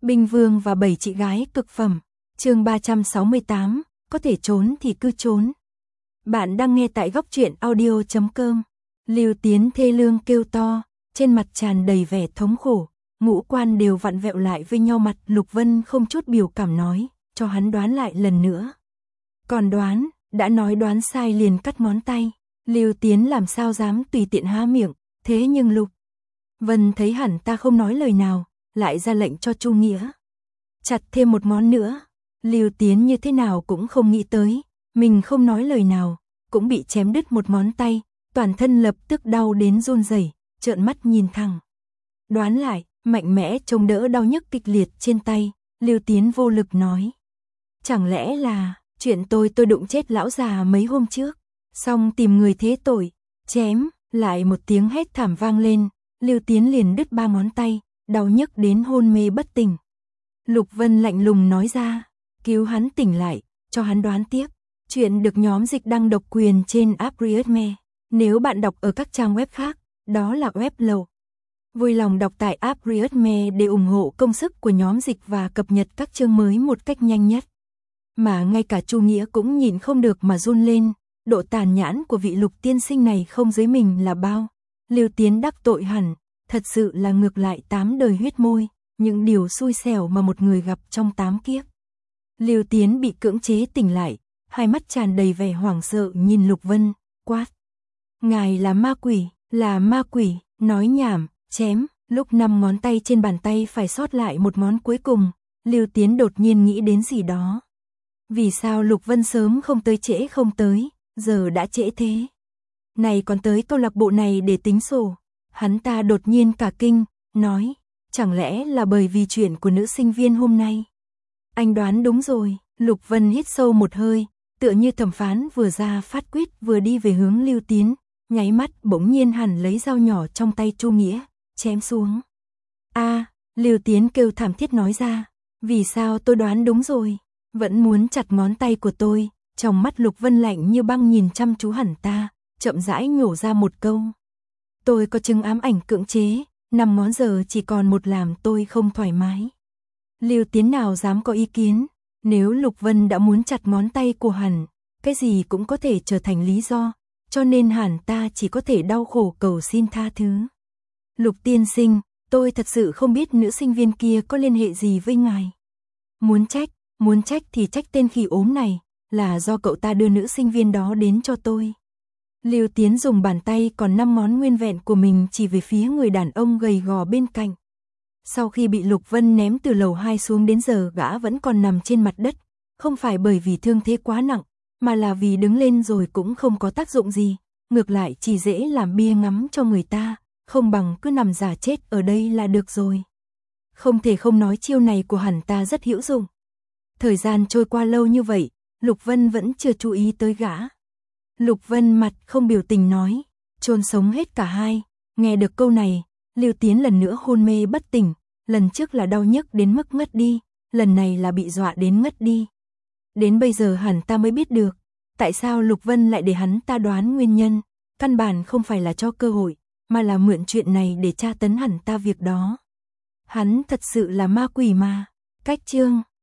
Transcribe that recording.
Binh Vương và 7 chị gái cực phẩm. Chương 368, có thể trốn thì cứ trốn. Bạn đang nghe tại góc truyện audio.com. Lưu Tiến thê lương kêu to, trên mặt tràn đầy vẻ thống khổ, ngũ quan đều vặn vẹo lại với nhau. Mặt Lục Vân không chút biểu cảm nói, cho hắn đoán lại lần nữa. Còn đoán, đã nói đoán sai liền cắt ngón tay. Lưu Tiến làm sao dám tùy tiện há miệng, thế nhưng Lục Vân thấy hẳn ta không nói lời nào, lại ra lệnh cho Chu Nghĩa chặt thêm một ngón nữa. Lưu Tiến như thế nào cũng không nghĩ tới, mình không nói lời nào, cũng bị chém đứt một ngón tay, toàn thân lập tức đau đến run rẩy, trợn mắt nhìn thẳng. Đoán lại, mạnh mẽ chống đỡ đau nhức kịch liệt trên tay, Lưu Tiến vô lực nói. Chẳng lẽ là, chuyện tôi đụng chết lão già mấy hôm trước, xong tìm người thế tội, chém, lại một tiếng hét thảm vang lên, Lưu Tiến liền đứt 3 ngón tay, đau nhức đến hôn mê bất tỉnh. Lục Vân lạnh lùng nói ra, cứu hắn tỉnh lại, cho hắn đoán tiếp. Chuyện được nhóm dịch đăng độc quyền trên app Readme. Nếu bạn đọc ở các trang web khác, đó là web lậu. Vui lòng đọc tại app Readme để ủng hộ công sức của nhóm dịch và cập nhật các chương mới một cách nhanh nhất. Mà ngay cả Chu Nghĩa cũng nhìn không được mà run lên, độ tàn nhẫn của vị Lục tiên sinh này không dưới mình là bao. Lưu Tiến đắc tội hẳn, thật sự là ngược lại 8 đời huyết môi, những điều xui xẻo mà một người gặp trong 8 kiếp. Lưu Tiến bị cưỡng chế tỉnh lại, hai mắt tràn đầy vẻ hoảng sợ nhìn Lục Vân, quát. Ngài là ma quỷ, nói nhảm, chém, lúc 5 ngón tay trên bàn tay phải sót lại một ngón cuối cùng, Lưu Tiến đột nhiên nghĩ đến gì đó. Vì sao Lục Vân sớm không tới trễ không tới, giờ đã trễ thế? Này còn tới câu lạc bộ này để tính sổ. Hắn ta đột nhiên cả kinh, nói, chẳng lẽ là bởi vì chuyện của nữ sinh viên hôm nay? Anh đoán đúng rồi. Lục Vân hít sâu một hơi, tựa như thẩm phán vừa ra phát quyết vừa đi về hướng Lưu Tiến, nháy mắt bỗng nhiên hẳn lấy dao nhỏ trong tay Chu Nghĩa, chém xuống. Lưu Tiến kêu thảm thiết nói ra, vì sao tôi đoán đúng rồi, vẫn muốn chặt ngón tay của tôi. Trong mắt Lục Vân lạnh như băng nhìn chăm chú hẳn ta, chậm rãi nhổ ra một câu. Tôi có chứng ám ảnh cưỡng chế, 5 ngón giờ chỉ còn một làm tôi không thoải mái. Lưu Tiến nào dám có ý kiến, nếu Lục Vân đã muốn chặt ngón tay của hẳn, cái gì cũng có thể trở thành lý do, cho nên hẳn ta chỉ có thể đau khổ cầu xin tha thứ. Lục tiên sinh, tôi thật sự không biết nữ sinh viên kia có liên hệ gì với ngài. Muốn trách thì trách tên khỉ ốm này, là do cậu ta đưa nữ sinh viên đó đến cho tôi. Lưu Tiến dùng bàn tay còn 5 ngón nguyên vẹn của mình chỉ về phía người đàn ông gầy gò bên cạnh. Sau khi bị Lục Vân ném từ lầu 2 xuống đến giờ gã vẫn còn nằm trên mặt đất, không phải bởi vì thương thế quá nặng, mà là vì đứng lên rồi cũng không có tác dụng gì, ngược lại chỉ dễ làm bia ngắm cho người ta, không bằng cứ nằm giả chết ở đây là được rồi. Không thể không nói chiêu này của hẳn ta rất hữu dụng. Thời gian trôi qua lâu như vậy, Lục Vân vẫn chưa chú ý tới gã. Lục Vân mặt không biểu tình nói, chôn sống hết cả hai. Nghe được câu này, Lưu Tiến lần nữa hôn mê bất tỉnh, lần trước là đau nhức đến mức ngất đi, lần này là bị dọa đến ngất đi. Đến bây giờ hẳn ta mới biết được, tại sao Lục Vân lại để hắn ta đoán nguyên nhân, căn bản không phải là cho cơ hội, mà là mượn chuyện này để tra tấn hẳn ta việc đó. Hắn thật sự là ma quỷ mà. Cách chương